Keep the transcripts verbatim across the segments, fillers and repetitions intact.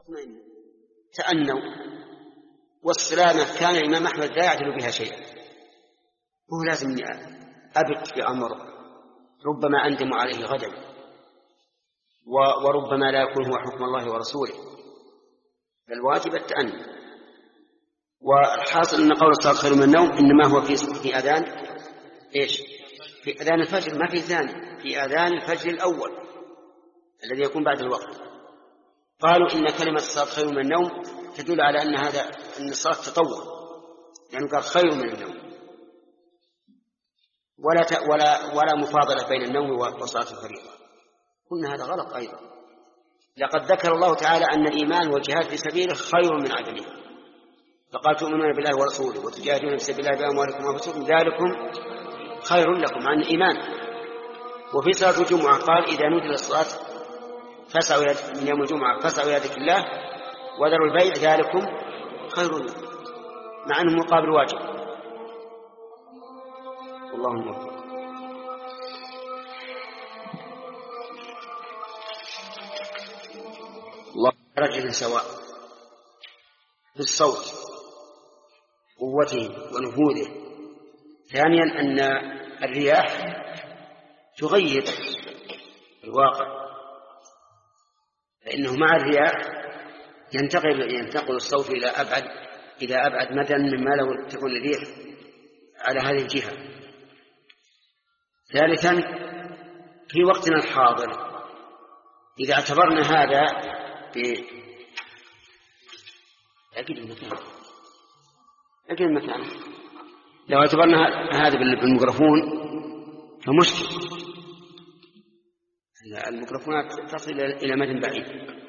واطمئنوا تأنوا. والسلامة كان الإمام أحمد لا يعدل بها شيئا، هو لازم أبت بأمر ربما أندم عليه غدا، وربما لا يكون هو حكم الله ورسوله، فالواجب التأني. والحاصل أن قول الصلاة خير من النوم إنما هو في في أذان إيش؟ في أذان الفجر، ما في ثاني، في أذان الفجر الأول الذي يكون بعد الوقت. قالوا إن كلمة الصلاة خير من النوم تدل على أن هذا أن الصلاة تطور، لأنه يعني قال خير من النوم، ولا ولا ولا مفاضلة بين النوم وصلاة الفريضة. قلنا هذا غلط أيضا. لقد ذكر الله تعالى أن الإيمان والجهاد في سبيله خير من عدمه، فقال تؤمنون بالله ورسوله وتجاهدون في سبيل الله بأموالكم وأنفسكم ذلكم خير لكم عن الإيمان. وفي صلاة الجمعة قال إذا نودي للصلاة فاسعوا من يوم الجمعة فاسعوا إلى ذكر الله وذروا البيع ذلكم خير لكم، مع أنه مقابل واجب. والله الموفق. الله رجل سواء في الصوت قوته ونفوذه. ثانيا أن الرياح تغير الواقع، فإنه مع الرياح ينتقل ينتقل الصوت إلى أبعد إلى أبعد مدى مما لو تكون الريح على هذه الجهة. ثالثا في وقتنا الحاضر إذا اعتبرنا هذا ب أكيد المكان أكيد المكان لو اعتبرنا هذا بالميكروفون فمشكل، الميكروفونات تصل إلى مدى بعيد.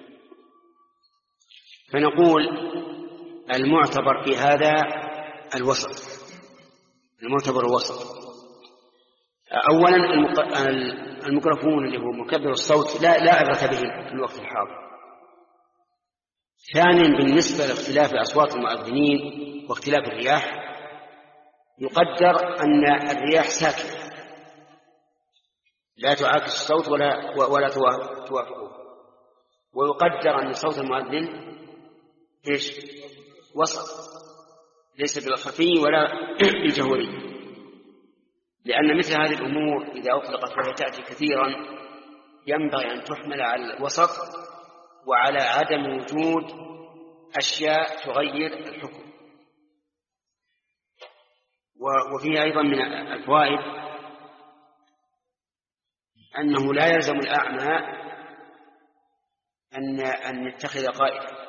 فنقول المعتبر في هذا الوسط، المعتبر الوسط. أولا الميكروفون اللي هو مكبر الصوت لا لا عبرة به في الوقت الحاضر. ثانيا بالنسبة لاختلاف أصوات المؤذنين واختلاف الرياح يقدر أن الرياح ساكنة لا تعاكس الصوت ولا ولا توافقه، ويقدر أن صوت المؤذن إيش؟ وسط، ليس بالخفي ولا بالجهوري، لأن مثل هذه الأمور إذا أطلقت وهي تأتي كثيرا ينبغي أن تحمل على الوسط وعلى عدم وجود أشياء تغير الحكم. وفيه أيضا من الفوائد أنه لا يلزم الأعمى أن أن يتخذ قائدا،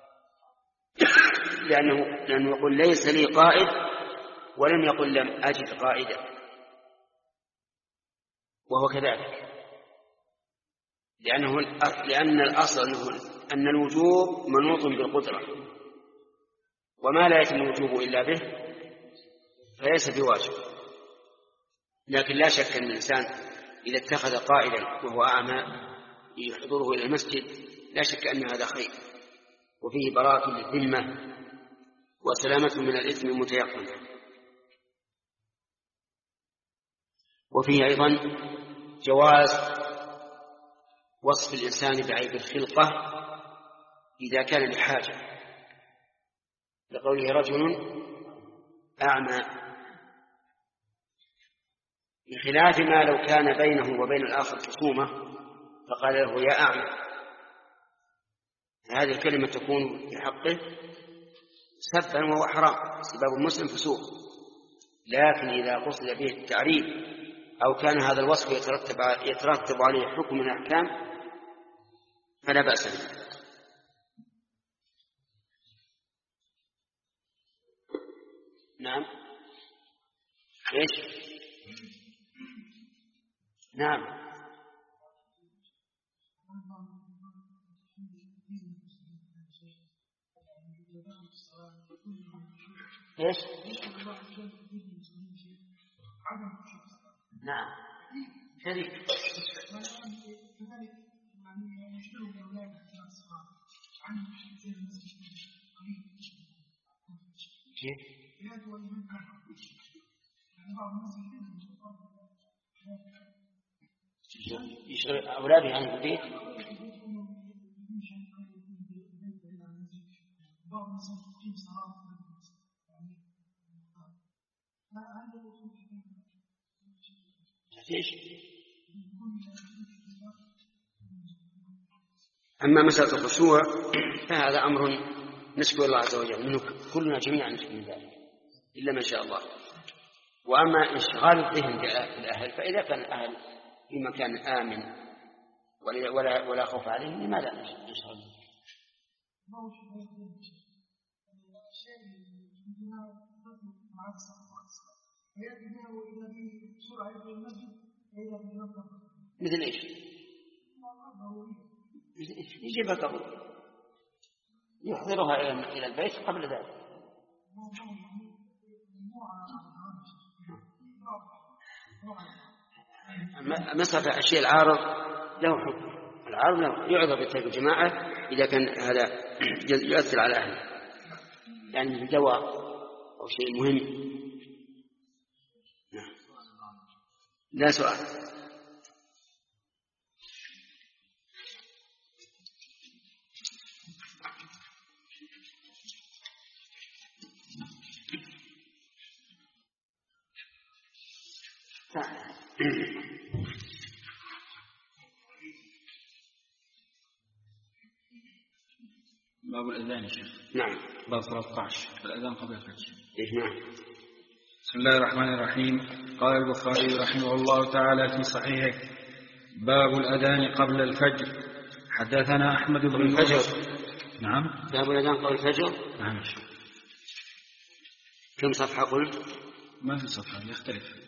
لأنه لأنه يقول ليس لي قائد ولم يقل لم أجد قائدا، وهو كذلك، لأنه لأن الأصل أنه أن الوجوب منوط بالقدرة، وما لا يتم الوجوب إلا به فليس بواجب. لكن لا شك أن الإنسان إذا اتخذ قائدا وهو أعمى يحضره إلى المسجد لا شك أن هذا خير، وفيه براءة للذمة وسلامة من الإثم المتيقن. وفيه أيضا جواز وصف الإنسان بعيب الخلقة إذا كان لحاجة، لقوله رجل أعمى، بخلاف ما لو كان بينه وبين الآخر خصومة فقال له يا أعمى، هذه الكلمة تكون في حقه سبا وهو حرام، سباب المسلم فسوق. لكن إذا قصد به التعريف أو كان هذا الوصف يترتب يترتب عليه حكم من الأحكام فلا بأس به. نعم إيش؟ نعم إيش؟ نعم شريك. كيف؟ يشغل أولاده عن البيت. أما مسألة الخشوع فهذا أمر نشكو الله عز وجل منه، كلنا جميعا نشكو من ذلك إلا من شاء الله. وأما انشغال الذهن بالأهل فإذا كان الأهل في مكان آمن ولا ولا خوف عليهم لماذا نشغل؟ مثل ايش؟ يجيبها قبل يحضرها الى البيت قبل ذلك. مسألة الشيء العارض له حكم، العارض له يعذر بترك الجماعة إذا كان هذا يؤثر على أهله، يعني دواء أو شيء مهم. لا سؤال. باب الأذان يا شيخ. نعم. باب ثلاثة عشر الأذان قبل الفجر. نعم. بسم الله الرحمن الرحيم. قال البخاري رحمه الله تعالى في صحيحه: باب الأذان قبل الفجر. حدثنا أحمد بن الفجر. نعم. باب الأذان قبل الفجر. نعم. كم صفحة قلت؟ ما في صفحة، يختلف.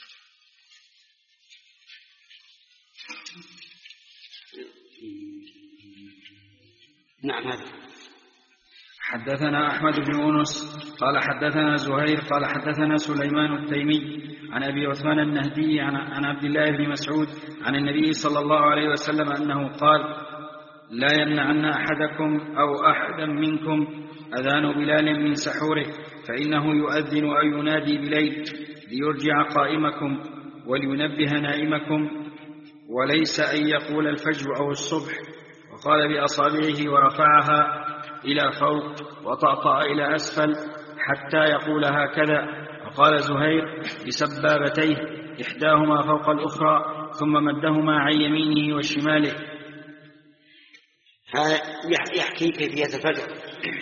نعم. هذا حدثنا أحمد بن يونس قال حدثنا زهير قال حدثنا سليمان التيمي عن أبي عثمان النهدي عن عبد الله بن مسعود عن النبي صلى الله عليه وسلم أنه قال: لا يمنعن أحدكم أو أحدا منكم أذان بلال من سحوره، فإنه يؤذن أو ينادي بليل ليرجع قائمكم ولينبه نائمكم، وليس أن يقول الفجر أو الصبح. وقال بأصابعه ورفعها إلى فوق وطأطأ إلى أسفل حتى يقول هكذا. وقال زهير بسبابتيه إحداهما فوق الأخرى ثم مدهما عن يمينه وشماله. هذا يحكي كيفية الفجر.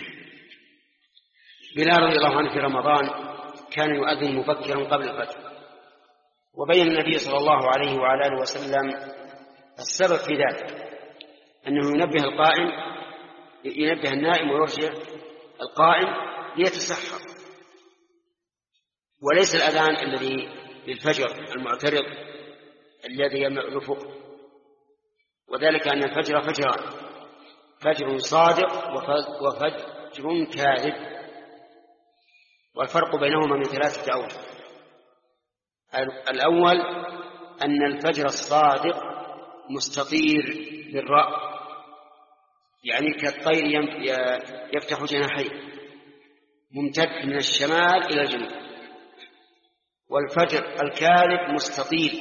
بلال رضي الله عنه في رمضان كان يؤذن مبكرا قبل الفجر، وبين النبي صلى الله عليه وعلى آله وسلم السبب في ذلك، أنه ينبه القائم ينبه النائم ويرجع القائم ليتسحر، وليس الأذان الذي للفجر المعترض الذي يملأ الأفق. وذلك أن الفجر فجران: فجر صادق وفجر كاذب، والفرق بينهما من ثلاثة أوجه. الأول أن الفجر الصادق مستطير بالرأي، يعني كالطير يفتح جناحيه ممتد من الشمال إلى الجنوب. والفجر الكاذب مستطيل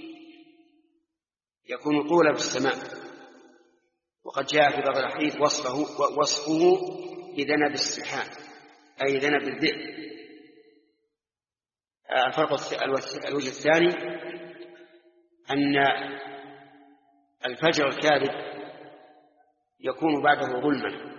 يكون طولا في السماء، وقد جاء في بعض الحديث وصفه وصفه بذنب السحاب، أي ذنب الذئب. الفرق الوجه الثاني أن الفجر الكاذب يكون بعده ظلما،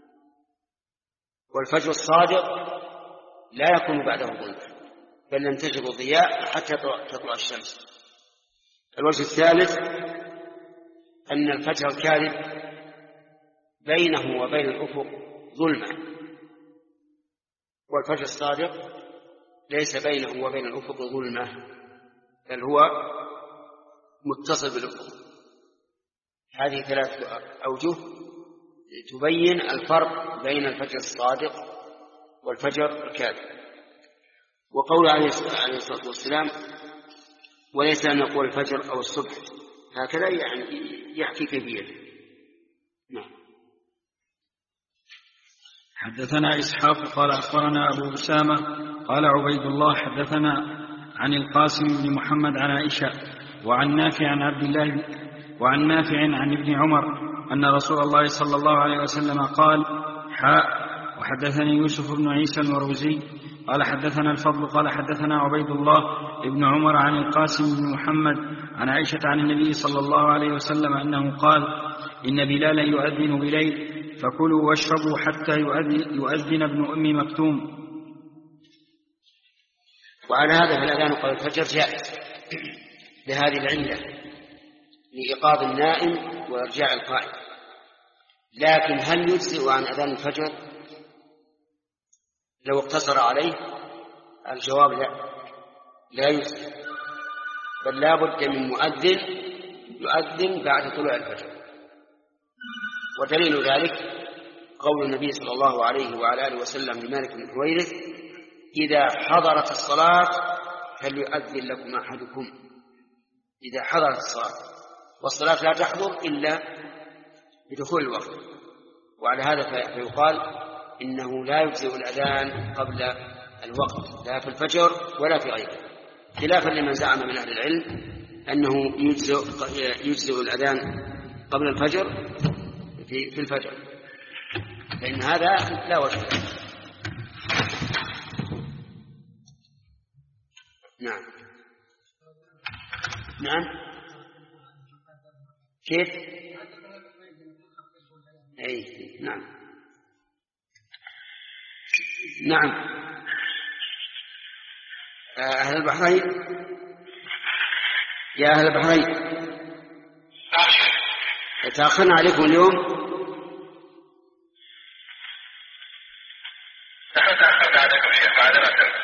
والفجر الصادق لا يكون بعده ظلما، بل لم تجد ضياء حتى تطلع الشمس. الوجه الثالث أن الفجر الكاذب بينه وبين الأفق ظلمة، والفجر الصادق ليس بينه وبين الأفق ظلمة، بل هو متصل بالأفق. هذه ثلاثة أوجه تبين الفرق بين الفجر الصادق والفجر الكاذب. وقول عليه الصلاة والسلام: وليس أن نقول الفجر أو الصبح، هكذا يعني يحكي كيفيته. نعم. حدثنا إسحاق قال أخبرنا أبو أسامة قال عبيد الله حدثنا عن القاسم بن محمد عن عائشة وعن نافع عن عبد الله وعن نافع عن ابن عمر أن رسول الله صلى الله عليه وسلم قال: حاء وحدثني يوسف بن عيسى المروزي قال حدثنا الفضل قال حدثنا عبيد الله ابن عمر عن القاسم بن محمد عن عائشة عن النبي صلى الله عليه وسلم أنه قال إن بلالا يؤذن بليل فكلوا واشربوا حتى يؤذن ابن أم مكتوم. وعلى هذا فالأذان قبل الفجر جائز لهذه العلة لإيقاظ النائم وإرجاع القائم. لكن هل يجزئ عن أذان الفجر لو اقتصر عليه؟ الجواب لا، لا يجزئ، بل لا بد من مؤذن يؤذن بعد طلوع الفجر. ودليل ذلك قول النبي صلى الله عليه وعلى آله وسلم لمالك بن حويرث: إذا حضرت الصلاة فليؤذن لكم أحدكم. إذا حضرت الصلاة، والصلاة لا تحضر إلا بدخول الوقت. وعلى هذا فيقال إنه لا يجزئ الأذان قبل الوقت لا في الفجر ولا في غيره، خلافا لمن زعم من أهل العلم أنه يجزئ, يجزئ الأذان قبل الفجر في, في الفجر، فإن هذا لا وجه له. نعم نعم كيف؟ أي نعم نعم أهل البحرين، يا أهل البحرين تأخرنا عليكم اليوم. نحن تأخرنا عليكم شيخ معذرة،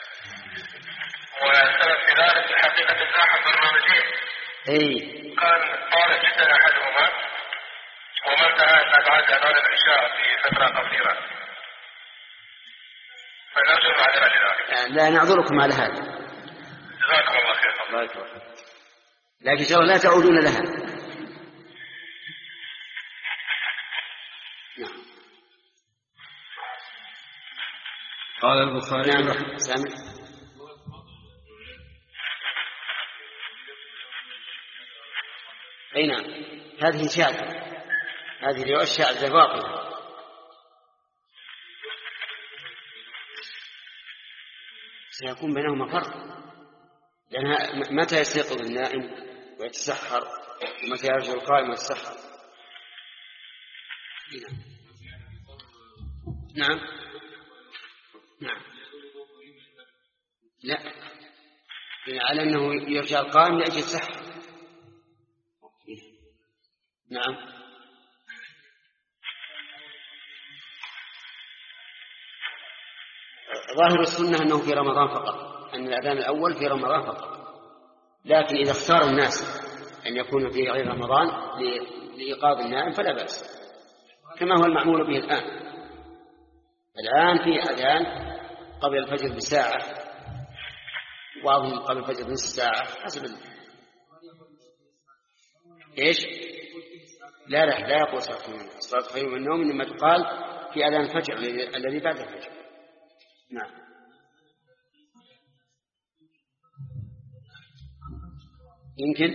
والسبب في ذلك الحقيقة أحد برنامجين أي كان طال جدا أحدهما وما انتهى إلا بعد أذان العشاء في فترة قصيرة، فنرجو المعذرة لذلك. لا نعذركم على هذا، جزاكم الله خير. الله يكرمك، لكن إن شاء الله لا تعودون لها. نعم. قال البخاري نعم سامع. أي نعم، هذه شاذة، هذه رواية شاذة باطلة. سيكون بينهما فرق، لأنها متى يستيقظ النائم ويتسحر ومتى يرجع القائم ويتسحر. نعم نعم لا، على أنه يرجع القائم لأجل السحر. نعم ظاهر السنة أنه في رمضان فقط، أن الأذان الأول في رمضان فقط، لكن إذا اختار الناس أن يكون في غير رمضان لإيقاظ النائم فلا بأس، كما هو المعمول به الآن. الآن في أذان قبل الفجر بساعة، وبعضهم قبل الفجر نصف ساعة حسب ال... إيش؟ لا لا لا يقول صلاة خير من النوم، إنما تقال في أذان الفجر الذي بعد الفجر. نعم يمكن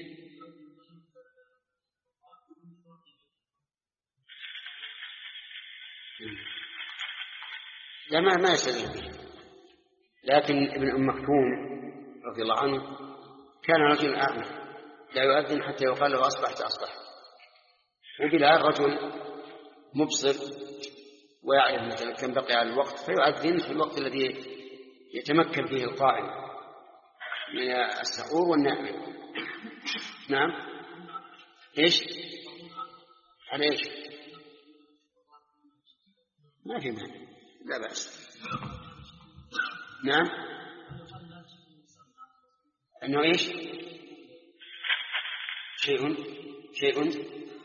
لا ما ما يستدل به، لكن ابن أم مكتوم رضي الله عنه كان رجل أعمى لا يؤذن حتى يقال له أصبحت أصبحت، وبلال رجل مبصر ويعرف مثلا كم بقي على الوقت فيؤذن في الوقت الذي يتمكن فيه القائم من السحور والنائم. نعم ايش على ايش؟ ما في مانع، لا بأس. نعم انه ايش؟ شيء شيء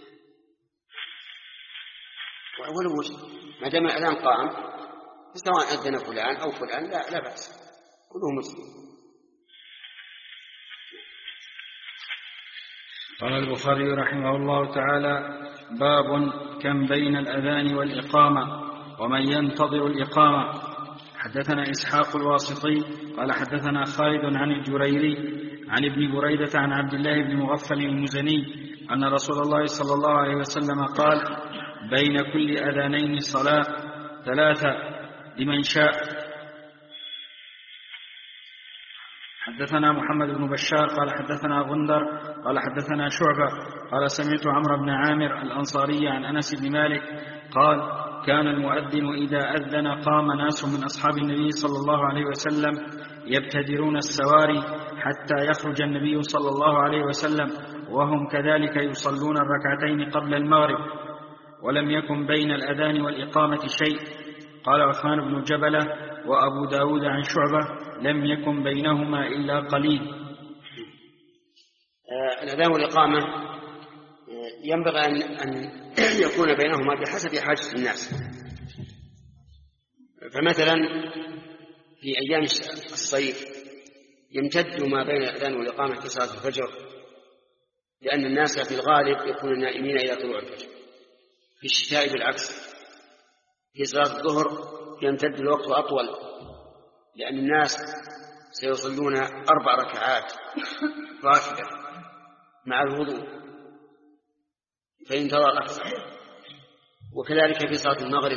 ولو ما دام الأذان قائم سواء أذن فلان أو فلان لا لا بأس، كله مسلم. قال البخاري رحمه الله تعالى: باب كم بين الأذان والإقامة ومن ينتظر الإقامة. حدثنا إسحاق الواسطي قال حدثنا خالد عن الجريري عن ابن بريدة عن عبد الله بن مغفل المزني أن رسول الله صلى الله عليه وسلم قال: بين كل أذانين صلاة، ثلاثة لمن شاء. حدثنا محمد بن بشار قال حدثنا غندر قال حدثنا شعبة قال سمعت عمرو بن عامر الأنصاري عن أنس بن مالك قال كان المؤذن إذا أذن قام ناس من أصحاب النبي صلى الله عليه وسلم يبتدرون السواري حتى يخرج النبي صلى الله عليه وسلم وهم كذلك يصلون الركعتين قبل المغرب ولم يكن بين الأذان والإقامة شيء. قال عثمان بن جبلة وأبو داود عن شعبة لم يكن بينهما إلا قليل. آه الأذان والإقامة ينبغي أن يكون بينهما بحسب حاجة الناس. فمثلا في أيام الصيف يمتد ما بين الأذان والإقامة في صلاة الفجر، لأن الناس في الغالب يكونون نائمين إلى طلوع الفجر. في الشتاء بالعكس، في صلاة الظهر يمتد الوقت أطول، لأن الناس سيصلون أربع ركعات راتبة مع الوضوء فينتظر أكثر. وكذلك في صلاة المغرب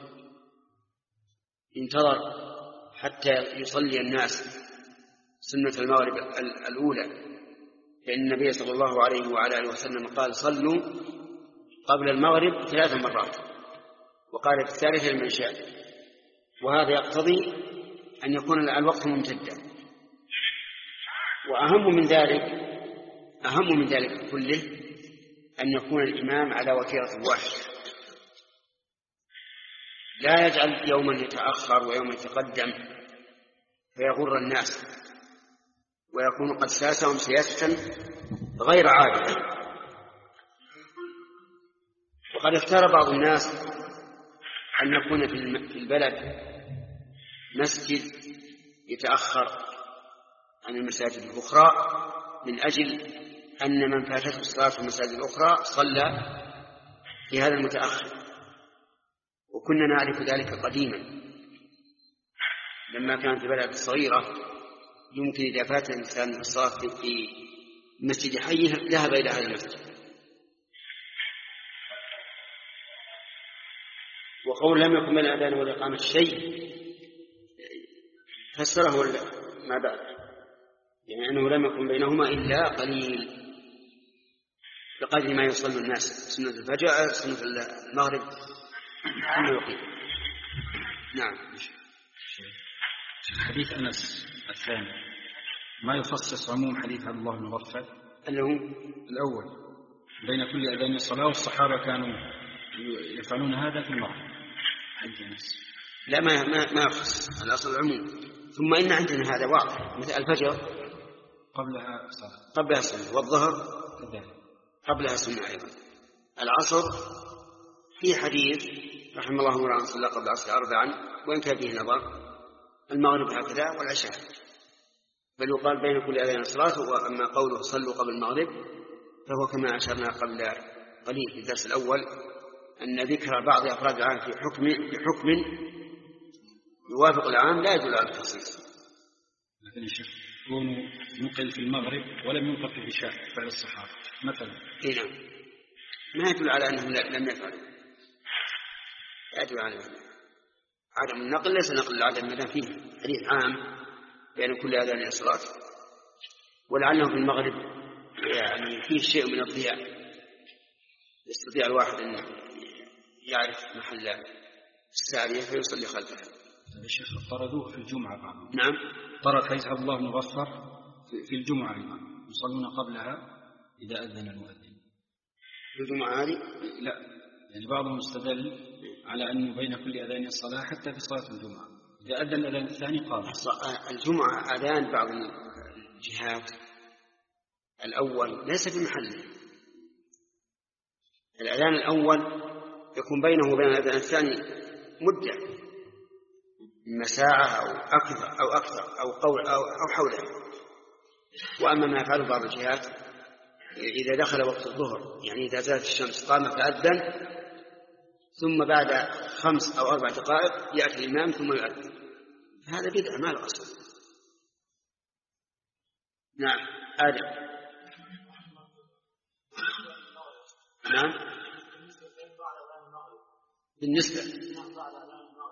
ينتظر حتى يصلي الناس سنة المغرب الأولى، لأن النبي صلى الله عليه وعلى آله وسلم قال صلوا قبل المغرب ثلاث مرات، وقال في الثالثة لمن شاء. وهذا يقتضي أن يكون الوقت ممتدا. وأهم من ذلك أهم من ذلك كله أن يكون الإمام على وتيرة واحدة، لا يجعل يوما يتأخر ويوما يتقدم فيغر الناس ويكون قد ساسهم سياسة غير عادلة. وقد اختار بعض الناس أن يكون في البلد مسجد يتأخر عن المساجد الأخرى من أجل أن من فاتته الصلاة في المساجد الأخرى صلى في هذا المتأخر. وكنا نعرف ذلك قديما لما كانت البلد صغيرة، يمكن إذا فات الإنسان الصلاة في مسجد حيه ذهب إلى هذا المسجد. وقول لم يكن بين الأذان والإقامة شيء فسره ما بعد، يعني أنه لم يكن بينهما إلا قليل بقدر ما يصلي الناس سنة الفجر سنة المغرب ثم يقيم. نعم. حديث أنس الثاني ما يخصص عموم حديث عبد الله بن مغفل أنه الأول بين كل أذان الصلاة، والصحابة كانوا يفعلون هذا في المغرب. حديث أنس لا ما ما ما يخص الأصل العموم. ثم إن عندنا هذا واضح، مثل الفجر قبلها صلاة قبلها سنة، والظهر كذلك قبلها سنة أيضا. العصر في حديث رحم الله امرأ صلى قبل العصر أربعا وإن كان فيه نظر. المغرب هكذا والعشاء، بل يقال بين كل أذان الصلاة. وأما قوله صلوا قبل المغرب فهو كما أشرنا قبل قليل في الدرس الأول أن ذكر بعض أفراد العام في حكم بحكم يوافق العام لا يدل على التخصيص. لكن الشيخ يكون ينقل في المغرب ولم ينقل في العشاء فعل الصحابة مثلا. إيه نعم، ما يدل على أنهم لم يفعلوا، لا يدل على عدم النقل. ليس نقل العدم ما فيه حديث عام بين كل أذان الصلاة، ولعله في المغرب يعني فيه شيء من الضياء يستطيع الواحد أن يعرف محل السارية فيصلي خلفها. الشيخ طردوه في الجمعة بعضهم. نعم، طرد حديث عبد الله بن مغفر في الجمعة أيضا يصلون قبلها إذا أذن المؤذن. في الجمعة هذه لا، يعني بعضهم استدل على أنه بين كل أذان الصلاة حتى في صلاة الجمعة إذا أذن الأذان الثاني قام. الجمعة أذان بعض الجهات الأول ليس في محله. الأذان الأول يكون بينه وبين الأذان الثاني مدة إما ساعة أو أكثر أو أكثر أو قول أو, أو حولها. وأما ما يفعله بعض الجهات إذا دخل وقت الظهر، يعني إذا زالت الشمس قام فأذن، ثم بعد خمس أو أربع دقائق يأتي الإمام ثم يؤذن، هذا بدعة ما له أصل. نعم آدم. نعم بالنسبة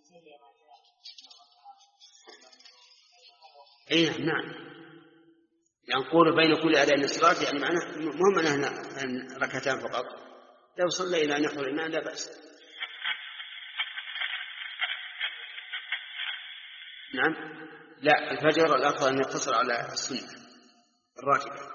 اي نعم، نقول بين كل أذان الصلاة يعني معناه مهم أنها ركعتان فقط، لو صلى إلى أن يحضر الإمام لا بأس. نعم، لا، الفجر الأفضل أن يقتصر على السنة الراتبة.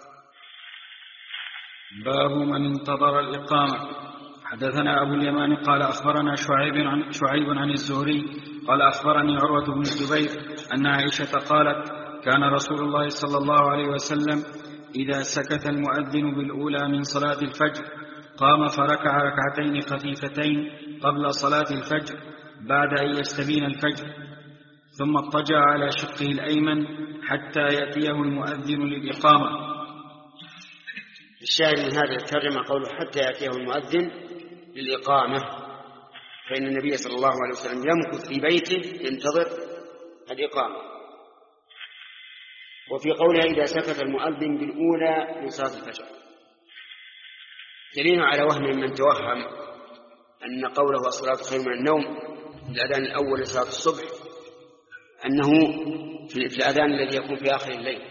باب من انتظر الإقامة. حدثنا أبو اليمان قال أخبرنا شعيب عن, شعيب عن الزهري قال أخبرني عروة بن الزبير أن عائشة قالت كان رسول الله صلى الله عليه وسلم إذا سكت المؤذن بالأولى من صلاة الفجر قام فركع ركعتين خفيفتين قبل صلاة الفجر بعد أن يستبين الفجر، ثم اضطجع على شقه الأيمن حتى يأتيه المؤذن للإقامة. الشاهد من هذه الترجمة قوله حتى يأتيه المؤذن للإقامة، فإن النبي صلى الله عليه وسلم يمكث في بيته ينتظر الإقامة. وفي قولها إذا سكت المؤذن بالأولى من صلاة الفجر دليل على وهم من توهم أن قوله الصلاة خير من النوم في الأذان الأول لصلاة الصبح أنه في الأذان الذي يكون في آخر الليل،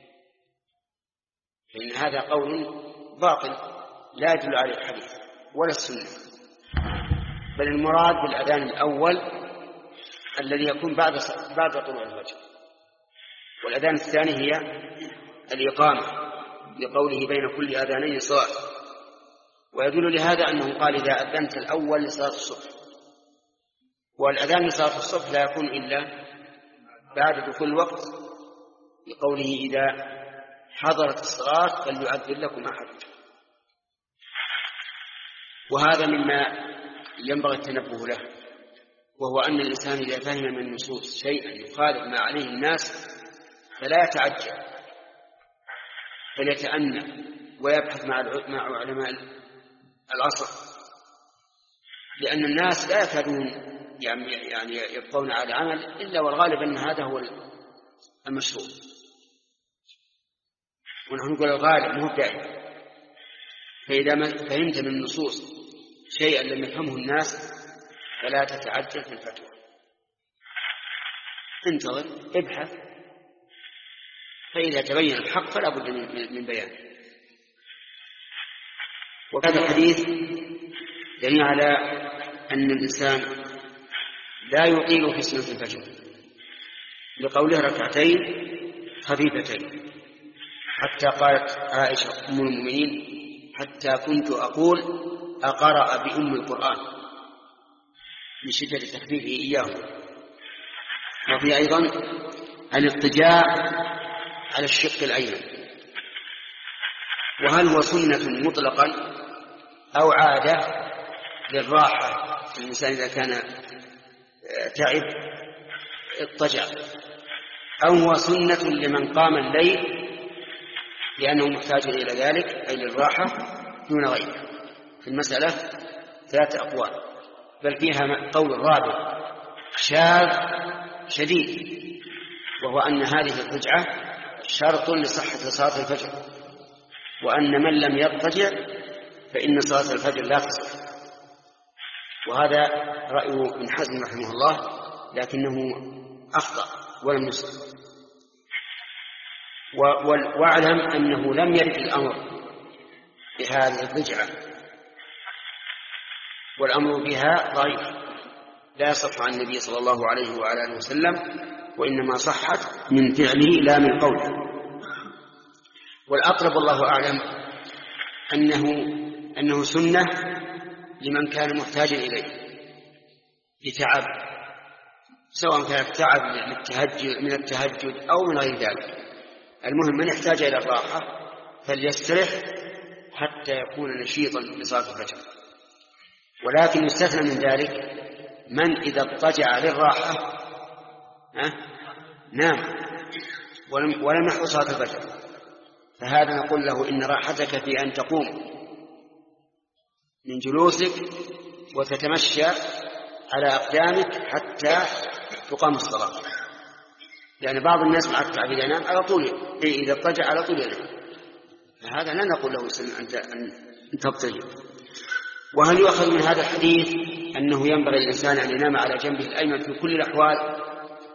فإن هذا قول باطل لا يدل عليه الحديث ولا السنة، بل المراد بالأذان الأول الذي يكون بعد بعد طلوع الفجر، والأذان الثاني هي الإقامة لقوله بين كل أذانين صلاة. ويدل لهذا أنه قال إذا أذنت الأول لصلاة الصبح، والأذان لصلاة الصبح لا يكون إلا بعد دخول الوقت لقوله إذا حضرت الصلاة فليؤذن لكم أحد. وهذا مما ينبغي التنبه له، وهو أن الإنسان إذا فهم من النصوص شيئا يخالف ما عليه الناس فلا يتعجل، فليتأنى ويبحث مع علماء العصر، لأن الناس لا يكادون يعني يبقون على عمل إلا والغالب أن هذا هو المشروع، ونحن نقول الغالب مو دائما. فإذا ما فهمت من النصوص شيئا لم يفهمه الناس فلا تتعجل في الفتوى، انتظر ابحث، فإذا تبين الحق فلا بد من بيانه. وهذا الحديث دليل على أن الإنسان لا يطيل في سنة الفجر لقوله ركعتين خفيفتين، حتى قالت عائشة أم المؤمنين حتى كنت أقول أقرأ بأم القرآن من شدة تخفيفه إياه. وفي أيضا الاضطجاع على الشق الأيمن، وهل هو سنة مطلقا أو عادة للراحة؟ الإنسان إذا كان تعب اضطجع، أو هو سنة لمن قام الليل لأنه محتاج إلى ذلك أي للراحة دون غيره؟ في المسألة ثلاثة أقوال، بل فيها قول رابع شاذ شديد، وهو أن هذه الرجعة شرط لصحة صلاة الفجر، وأن من لم يضطجع فإن صلاة الفجر لا تصح. وهذا رأي ابن حزم رحمه الله، لكنه أخطأ ولم يصح. واعلم أنه لم يرد الأمر بهذه الرجعة، والأمر بها ضعيف لا يصح عن النبي صلى الله عليه وعلى آله وسلم، وإنما صحت من فعله لا من قوله. والأقرب الله أعلم أنه, أنه سنة لمن كان محتاجا إليه لتعب، سواء كان التعب من التهجد أو من غير ذلك. المهم من يحتاج إلى الراحة فليسترح حتى يكون نشيطا لصلاة الفجر. ولكن يستثنى من ذلك من إذا اضطجع للراحة نام ولم, ولم يحضر صلاة الفجر، فهذا نقول له إن راحتك في أن تقوم من جلوسك وتتمشى على أقدامك حتى تقام الصلاة، لأن يعني بعض الناس مع التعب ينام على طول، إذا اضطجع على طول ينام، فهذا لا نقول له أن تبتدئ. وهل يؤخذ من هذا الحديث أنه ينبغي الإنسان أن ينام على جنبه الأيمن في كل الأحوال،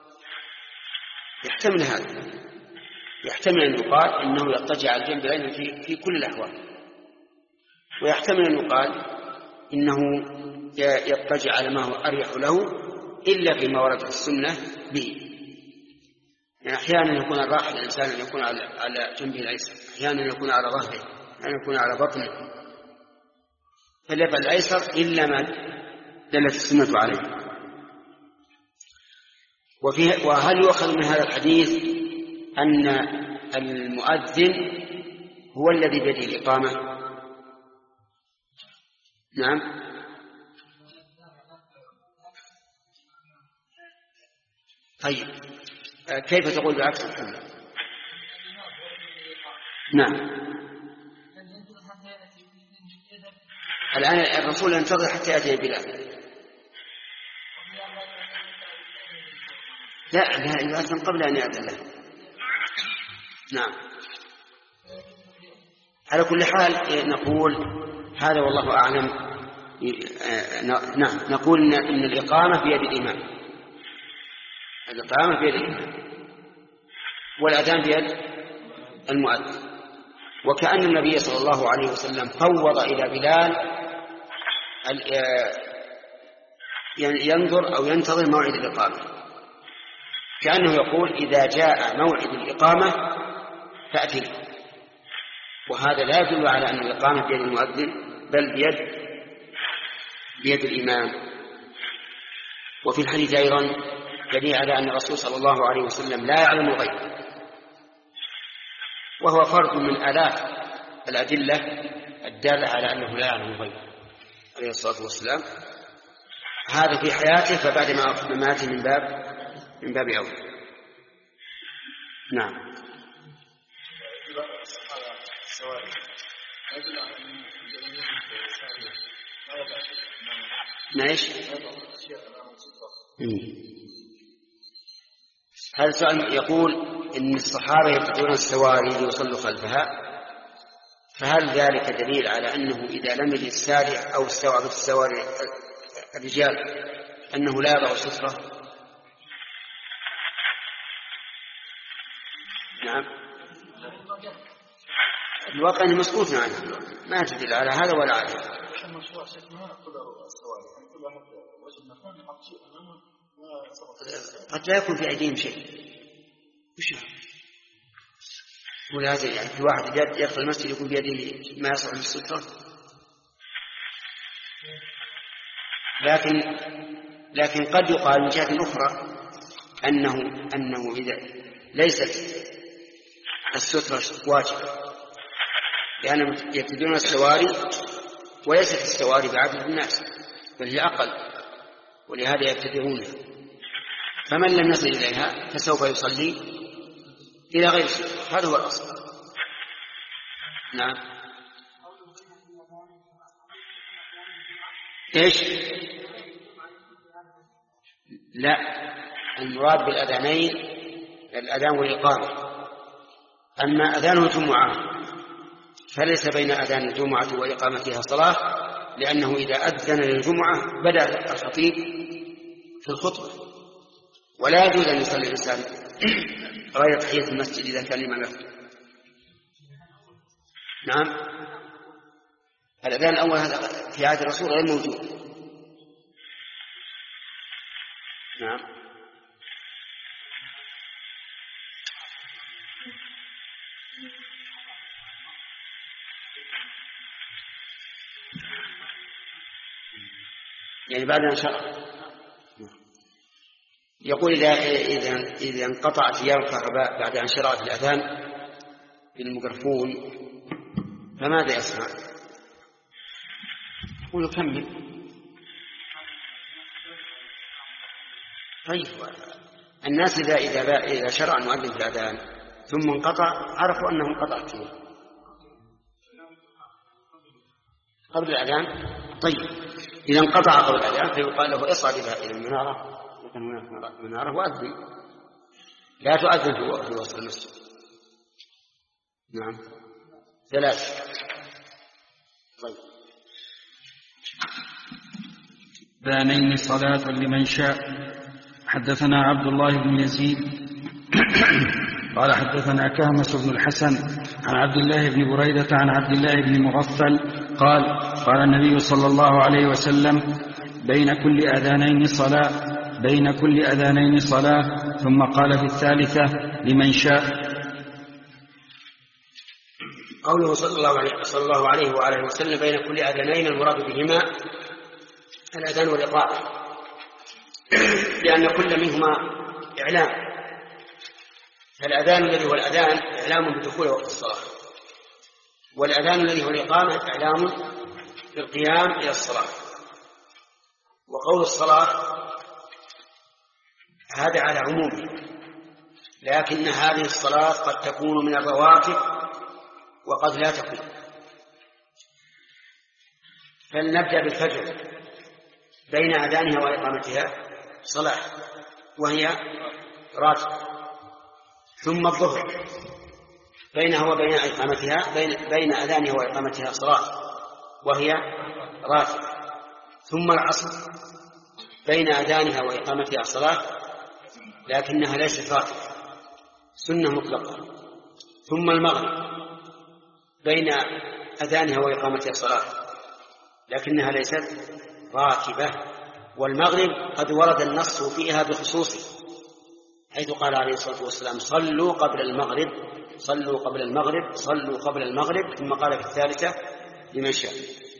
يحتمل هذا، يحتمل أن يقال إنه يضطجع على الجنب الأيمن في, في كل الأحوال، ويحتمل أن يقال إنه يضطجع على ما هو أريح له إلا فيما ورد في السنة به. يعني أحيانا يكون الراحة للإنسان أن يكون على جنبه الأيسر، أحيانا يكون على ظهره، أحيانا يكون على بطنه، فليفعل الأيسر إلا ما دلت السنة عليه. وفيه وهل يؤخذ من هذا الحديث أن المؤذن هو الذي بيده الإقامة؟ نعم. طيب كيف تقول بعكس الحمد؟ نعم. الآن الرسول ينتظر حتى يأتي بلال. لا لا يؤذن قبل أن يأذن له. نعم. على كل حال نقول هذا والله أعلم. نعم نقول إن الإقامة بيد الإمام، الإقامة بيد الإمام والأذان بيد المؤذن. وكأن النبي صلى الله عليه وسلم فوض إلى بلال ينظر أو ينتظر موعد الإقامة، كأنه يقول إذا جاء موعد الإقامة فأتي. وهذا لا يدل على أن الإقامة بيد المؤذن بل بيد بيد الإمام. وفي الحديث أيضا دليل على أن الرسول صلى الله عليه وسلم لا يعلم الغيب، وهو فرد من آلاف الأدلة الدالة على أنه لا يعلم الغيب عليه الصلاة والسلام، هذا في حياته، فبعد ما ماته من باب من باب أول. نعم. ماشي. هذا السؤال يقول إن الصحابة يتبعون السواري ليصلوا خلفها، فهل ذلك دليل على أنه إذا لم يجد السارع أو استوعب السواري الرجال أنه لا يضع سترة؟ نعم. الواقع أنه مسكوت عنه، ما تدل على هذا ولا على هذا. قد لا يكون في أيديهم شيء، وش ولازم يعني في واحد يدخل المسجد يكون بيده ما يصلح للسترة. لكن لكن قد يقال من جهة أخرى أنه أنه إذا ليست السترة واجبة، لأنهم يبتدون السواري وليست السواري بعدد الناس بل هي أقل، ولهذا يبتدئونها. فمن لم يصل إليها فسوف يصلي إلى غير سترة، هذا هو الأصل. نعم. إيش؟ لا، المراد بالأذانين الأذان والإقامة. أما أذان الجمعة فليس بين أذان الجمعة وإقامتها صلاة، لأنه إذا أذن للجمعة بدأ الخطيب في الخطبة، ولا يجوز أن يصلي الإنسان غير تحية المسجد إذا كان الإمام يخطب. نعم. الأذان الأول هذا في عهد الرسول غير موجود. نعم. يعني بعد أن شرع. يقول إذا إذا إذا انقطع تيار الكهرباء بعد أن شرعت الأذان بالميكروفون فماذا يصنع؟ يقول يكمل. طيب الناس إذا إذا إذا شرع المؤذن في الأذان ثم انقطع عرفوا أنه انقطع التيار قبل الأذان. طيب إذا انقطع قبل الأذان فيقال له اصعد إلى المنارة، يكون هناك منارة وأذن، لا تؤذن في وسط المسجد. نعم. ثلاث. طيب الأذانين صلاة لمن شاء. حدثنا عبد الله بن يزيد قال حدثنا كهمس بن الحسن عن عبد الله بن بريدة عن عبد الله بن مغفل قال قال النبي صلى الله عليه وسلم بين كل أذانين صلاة بين كل أذانين صلاة ثم قال في الثالثة لمن شاء. قوله صلى الله عليه, صلى الله عليه وآله وسلم بين كل أذانين المراد بهما الأذان والإقامة، لأن كل منهما إعلام، فالأذان الذي هو الأذان إعلام بدخول وقت الصلاة، والأذان الذي هو الإقامة إعلام بالقيام إلى الصلاة. وقول الصلاة هذا على عمومه، لكن هذه الصلاة قد تكون من الرواتب وقد لا تكون. فلنبدأ بالفجر بين أذانها وإقامتها صلاة وهي راتب، ثم الظهر بينها وبين إقامتها بين, بين أذانها وإقامتها صلاة وهي راتب، ثم العصر بين أذانها وإقامتها صلاة لكنها ليست راتب، سنة مطلقة، ثم المغرب بين أذانها وإقامتها صلاة لكنها ليست راتبة. والمغرب قد ورد النص فيها بخصوصه، حيث قال عليه الصلاة والسلام صلوا قبل المغرب صلوا قبل المغرب صلوا قبل المغرب، ثم قال في الثالثة لمن شاء.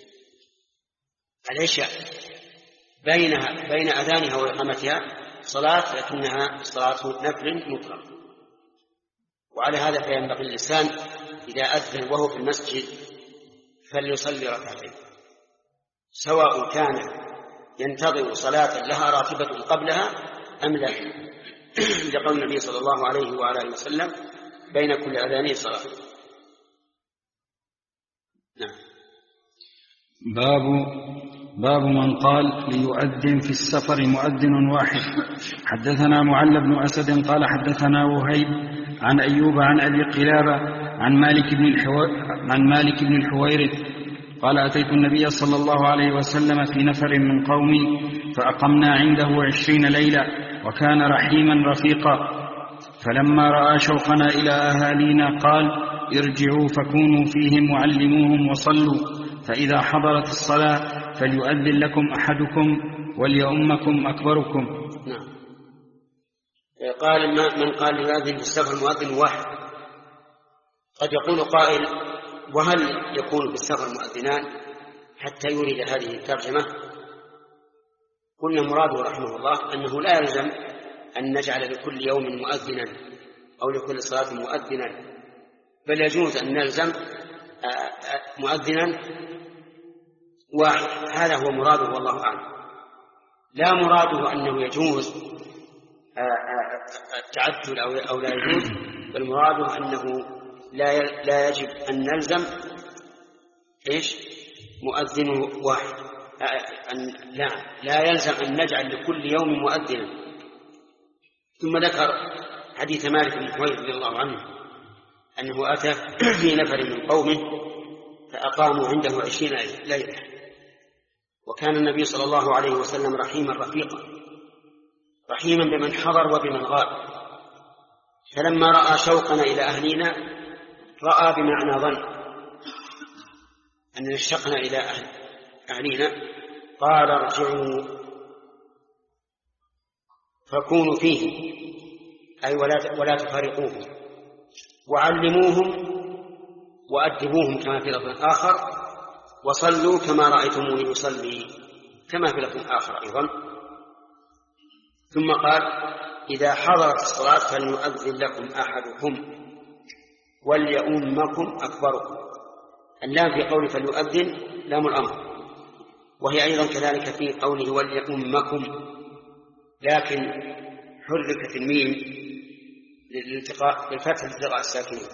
العشاء بينها بين أذانها وإقامتها صلاة لكنها صلاة نفل مطلق. وعلى هذا فينبغي الإنسان إذا أذن وهو في المسجد فليصلي ركعتين، سواء كان ينتظر صلاة لها راتبة قبلها أم لا، لقول النبي صلى الله عليه وآله وسلم بين كل أذانين صلاة. نعم. باب باب من قال ليؤذن في السفر مؤذن واحد. حدثنا معل بن أسد قال حدثنا وهيب عن أيوب عن أبي قلابة عن مالك بن الحو... عن مالك بن الحويرث قال أتيت النبي صلى الله عليه وسلم في نفر من قومي فأقمنا عنده عشرين ليلة وكان رحيما رفيقا، فلما رأى شوقنا إلى أهالينا قال ارجعوا فكونوا فيهم وعلموهم وصلوا، فإذا حضرت الصلاة فليؤذن لكم أحدكم وليؤمكم أكبركم. نعم. قال من قال ليؤذن في السفر مؤذن واحد. قد يقول قائل وهل يكون في السفر مؤذنان حتى يريد هذه الترجمة؟ قلنا مراده رحمه الله أنه لا يلزم أن نجعل لكل يوم مؤذنا أو لكل صلاة مؤذنا، بل يجوز أن نلزم مؤذنا واحد. هذا هو مراده والله أعلم. لا مراده أنه يجوز التعدل أو لا يجوز، بل مراده أنه لا يجب أن نلزم إيش مؤذن واحد. لا لا يلزم أن نجعل لكل يوم مؤذنا. ثم ذكر حديث مالك بن الحويرث رضي الله عنه أنه أتى في نفر من قومه فأقاموا عنده عشرين ليلة، وكان النبي صلى الله عليه وسلم رحيما رفيقا، رحيما بمن حضر وبمن غاب. فلما رأى شوقنا إلى أهلنا، رأى بمعنى ظن أن اشتقنا إلى أهل أهلنا، قال ارجعوا فكونوا فيه أي ولا, ولا تفارقوهم، وعلموهم وأدبوهم كما في لفظ آخر، وصلوا كما رأيتموني يصلي كما في لفظ آخر أيضا. ثم قال إذا حضرت الصلاة فليؤذن لكم أحدكم وليؤمكم أكبركم. اللام في قوله فليؤذن لام الأمر، وهي أيضا كذلك في قوله وليؤمكم، لكن حركت الميم للالتقاء بالفتح التقاء الساكنين.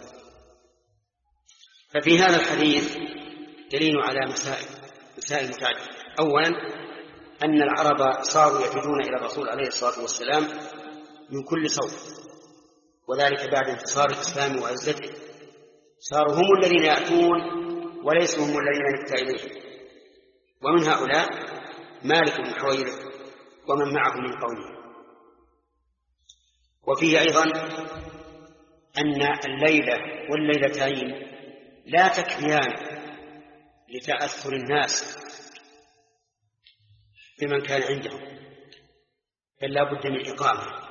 ففي هذا الحديث دليل على مسائل مسائل متعددة. أولا أن العرب صاروا يفدون إلى الرسول عليه الصلاة والسلام من كل صوت، وذلك بعد انتصار الإسلام وعزته، صاروا هم الذين يأتون وليسوا هم الذين يأتى إليهم. ومن هؤلاء مالك بن حويرث ومن معه من قومه. وفيه أيضا أن الليلة والليلتين لا تكفيان لتأثر الناس بمن كان عندهم، بل لا بد من إقامة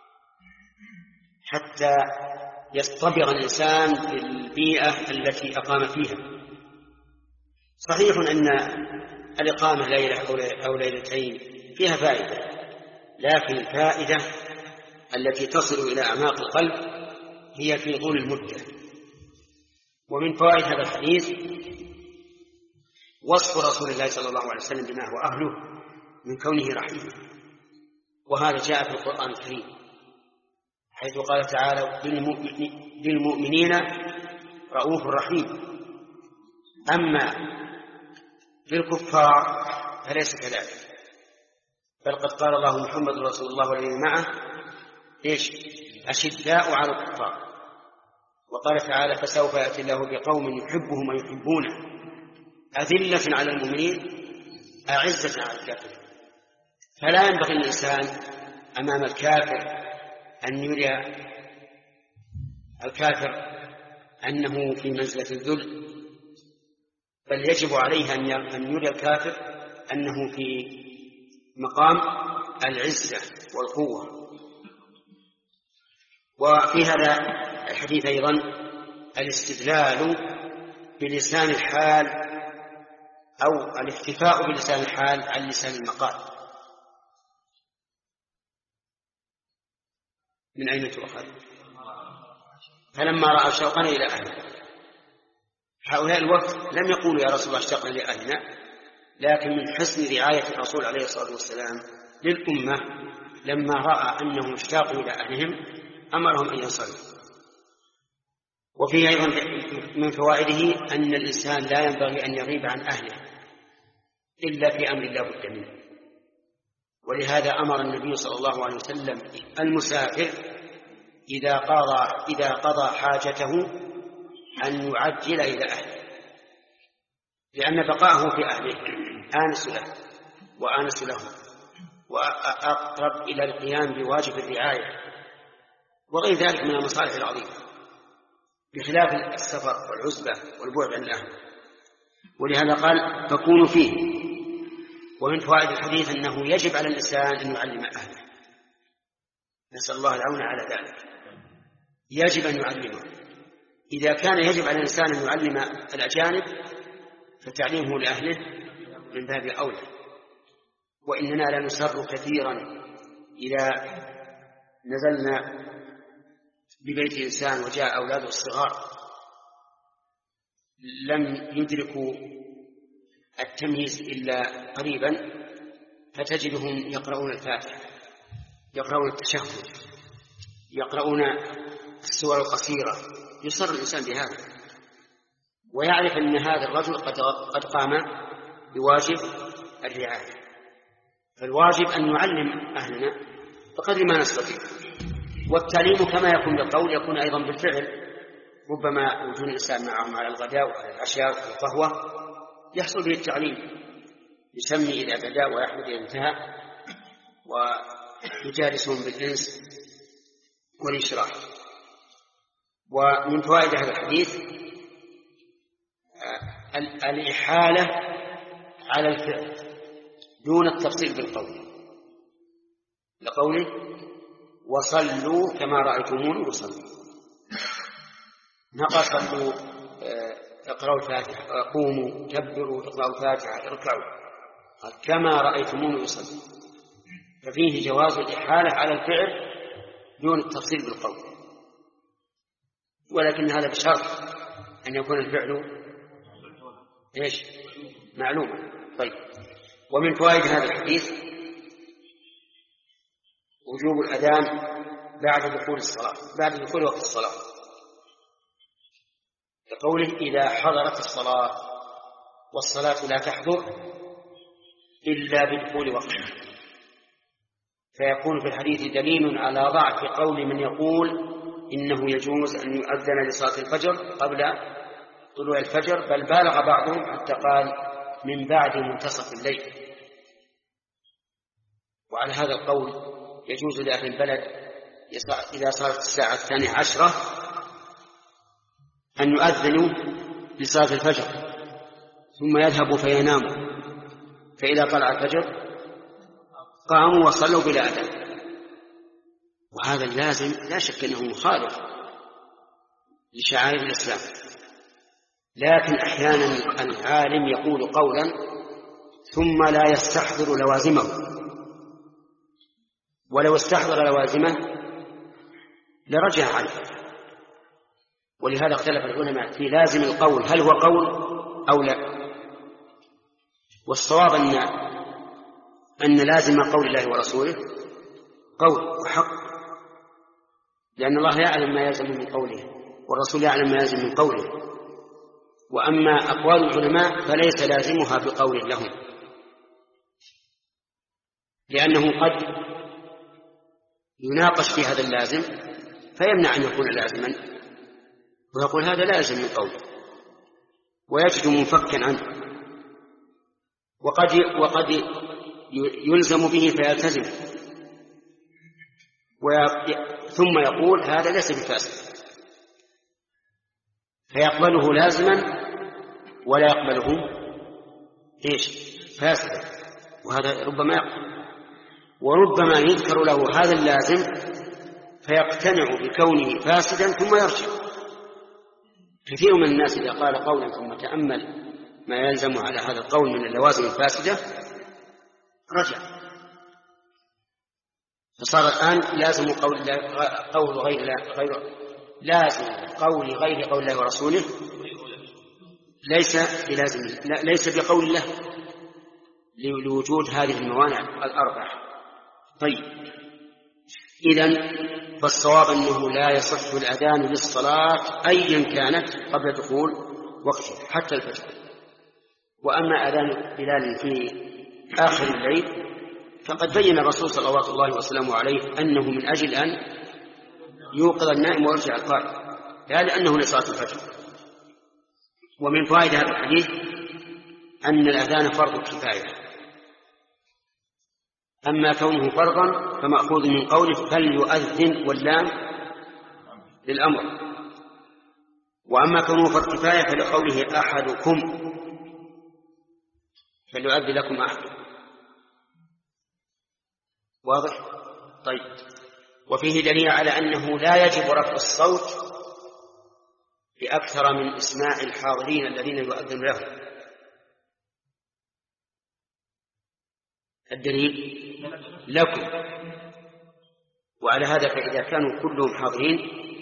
حتى يصطبغ الإنسان بالبيئة التي أقام فيها. صحيح أن الإقامة ليلة أو ليلتين فيها فائدة، لكن الفائدة التي تصل إلى أعماق القلب هي في طول المدة. ومن فوائد هذا الحديث وصف رسول الله صلى الله عليه وسلم بما هو أهله من كونه رحيما، وهذا جاء في القرآن الكريم حيث قال تعالى بالمؤمنين رؤوف رحيم. أما بالكفار فليس كذلك، بل قد قال الله محمد رسول الله والذين معه إيش؟ أشداء على الكفار. وقال تعالى فسوف يأتي الله بقوم يحبهم ويحبونه أذلة على المؤمنين أعزة على الكافرين. فلا ينبغي الإنسان أمام الكافر أن يري الكافر أنه في منزلة الذل، بل يجب عليه أن يري الكافر أنه في مقام العزة والقوة. وفي هذا الحديث أيضا الاستدلال بلسان الحال أو الاكتفاء بلسان الحال عن لسان المقال. من أين تؤخذ؟ فلما رأى شوقنا إلى أهله، هؤلاء الوقت لم يقولوا يا رسول الله اشتقنا لأهلنا، لكن من حسن رعاية الرسول عليه الصلاة والسلام للأمة لما رأى أنهم اشتاقوا إلى أهلهم أمرهم أن يصلوا. وفيه أيضا من فوائده أن الإنسان لا ينبغي أن يغيب عن أهله إلا في أمر لا بد منه، ولهذا أمر النبي صلى الله عليه وسلم المسافر إذا قضى, إذا قضى حاجته أن يعجل إلى أهله، لأن بقاءه في أهله آنس له وآنس له وأقرب إلى القيام بواجب الرعاية وغير ذلك من المصالح العظيمة، بخلاف السفر والعزلة والبعد عن الأهل. ولهذا قال فكونوا فيه. ومن فوائد الحديث أنه يجب على الإنسان أن يعلم أهله، نسأل الله العون على ذلك، يجب أن يعلمه. إذا كان يجب على الإنسان أن يعلم الأجانب فتعليمه لأهله من باب أولى. وإننا لا نسر كثيرا إذا نزلنا ببيت إنسان وجاء أولاده الصغار لم يدركوا التمييز إلا قريبا، فتجدهم يقرؤون الفاتحة، يقرؤون التشهد، يقرؤون السور القصيرة. يصر الإنسان بهذا ويعرف أن هذا الرجل قد قام بواجب الرعاية. فالواجب أن نعلم أهلنا بقدر ما نستطيع. والتعليم كما يكون بالقول يكون أيضا بالفعل. ربما وجود الإنسان معهم على الغداء وعلى العشاء والقهوة يحصل به التعليم، يسمي إذا بدأ ويحمد إذا انتهى، ويجالسهم بالإنس والإشراح. ومن فوائد هذا الحديث الإحالة على الفعل دون التفصيل بالقول، لقوله وصلوا كما رأيتموني وصلوا، نقص صلوا اقرأوا الفاتحة، قوموا كبروا اقرأوا الفاتحة اركعوا، كما رأيتموني وصلوا. ففيه جواز الإحالة على الفعل دون التفصيل بالقول، ولكن هذا بشرط أن يكون الفعل إيش؟ معلومة. طيب. ومن فوائد هذا الحديث وجوب الأذان بعد دخول الصلاة، بعد دخول وقت الصلاة، لقوله إذا حضرت الصلاة، والصلاة لا تحضر إلا بدخول وقتها. فيكون في الحديث دليل على ضعف قول من يقول إنه يجوز أن يؤذن لصلاة الفجر قبل طلوع الفجر، بل بالغ بعضهم حتى قال من بعد منتصف الليل. وعلى هذا القول يجوز لأهل البلد إذا صارت الساعة الثانية عشرة أن يؤذنوا لصلاة الفجر ثم يذهبوا فيناموا، فإذا طلع الفجر قاموا وصلوا بلا أذان. وهذا اللازم لا شك أنه مخالف لشعائر الإسلام، لكن أحيانا العالم يقول قولا ثم لا يستحضر لوازمه، ولو استحضر لوازمه لرجع عنه. ولهذا اختلف العلماء في لازم القول هل هو قول أو لا. والصواب أن أن لازم قول الله ورسوله قول وحق، لأن الله يعلم ما يلزم من قوله والرسول يعلم ما يلزم من قوله. وأما أقوال العلماء فليس لازمها بقول لهم، لأنه قد يناقش في هذا اللازم فيمنع أن يكون لازما، ويقول هذا لازم من قوله ويجد منفكا عنه، وقد وقد يلزم به فيلتزم، ثم يقول هذا ليس بفاسد، فيقبله لازما ولا يقبله ايش فاسدا، وهذا ربما يقبل. وربما يذكر له هذا اللازم فيقتنع بكونه فاسدا ثم يرجع. كثير من الناس إذا قال قولا ثم تأمل ما يلزم على هذا القول من اللوازم الفاسدة رجع، فصار الآن لازم قول, قول غير, غير لازم قول غير قول الله ورسوله ليس بلازم، ليس بقول الله لوجود هذه الموانع الأربعة. طيب، إذن فالصواب أنه لا يصح الأذان للصلاة أيا كانت قبل دخول وقتها حتى الفجر. وأما أذان بلال في آخر الليل فقد بين الرسول صلى الله وسلم عليه أنه من أجل أن يوقظ النائم ويرجع القائم، لا لأنه لصلاة الفجر. ومن فوائد هذا الحديث أن الأذان فرض كفاية، أما كونه فرضا فمأخوذ من قوله فليؤذن واللام للأمر، وأما كونه فرض كفاية فلقوله أحدكم فليؤذن لكم أحد. واضح؟ طيب. وفيه دليل على أنه لا يجب رفع الصوت بأكثر من إسماع الحاضرين الذين يؤذن لهم. الدليل لكم، وعلى هذا فإذا كانوا كلهم حاضرين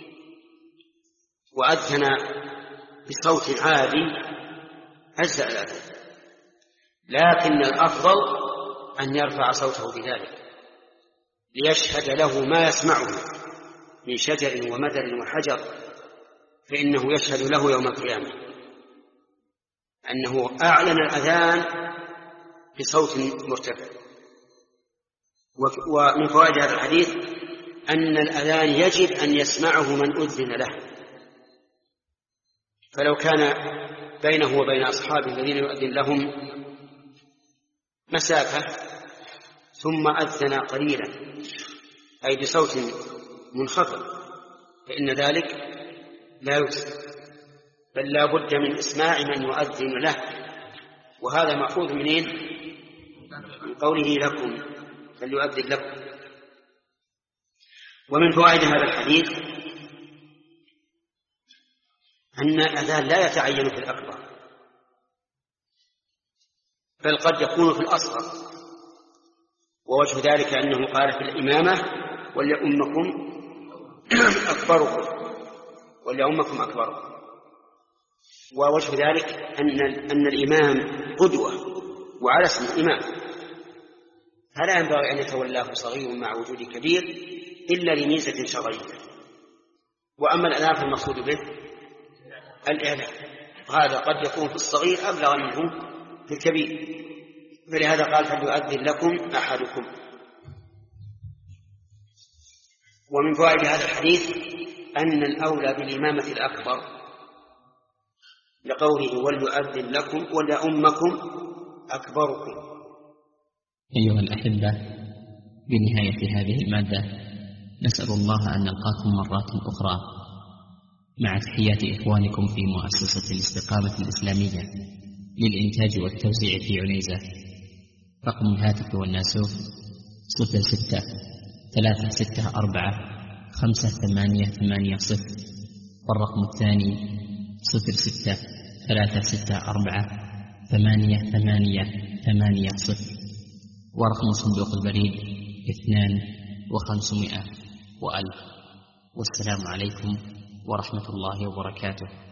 وأذن بصوت عالي أجزأ الأذان، لكن الأفضل أن يرفع صوته بذلك ليشهد له ما يسمعه من شجر ومدر وحجر، فإنه يشهد له يوم القيامة أنه أعلن الأذان بصوت مرتفع. ومن فوائد هذا الحديث أن الأذان يجب أن يسمعه من أذن له، فلو كان بينه وبين أصحابه الذين يؤذن لهم مسافة ثم أذن قليلا أي بصوت منخفض فإن ذلك لا يجزي، بل لا بد من إسماع من يؤذن له، وهذا مأخوذ منين؟ من قوله لكم فليؤذن لكم. ومن فوائد هذا الحديث أن الأذان لا يتعين في الأكبر، بل قد يكون في الأصغر، ووجه ذلك أنه قال في الإمامة وليؤمكم أكبركم وليؤمكم أكبركم. ووجه ذلك أن, أن الإمام قدوة وعلى اسم الإمام، فلا ينبغي أن يتولاه صغير مع وجود كبير إلا لميزة شرعية. وأما الأذان فالمقصود به الإعلام، هذا قد يكون في الصغير أبلغ منه في الكبير، فلهذا قال فليؤذن لكم أحدكم. ومن فوائد هذا الحديث أن الأولى بالإمامة الأكبر لقوله وليؤذن لكم وليؤمكم أكبركم. أيها الأحبة، بنهاية هذه المادة، نسأل الله أن نلقاكم مرات أخرى مع تحيات إخوانكم في مؤسسة الاستقامة الإسلامية للإنتاج والتوزيع في عنيزة. رقم الهاتف والناسوف صفر ستة ثلاثة ستة أربعة خمسة ثمانية ثمانية صفر، والرقم الثاني صفر ستة ثلاثة ستة أربعة ثمانية ثمانية ثمانية صفر، ورقم صندوق البريد اثنان وخمسمائة وألف. والسلام عليكم ورحمة الله وبركاته.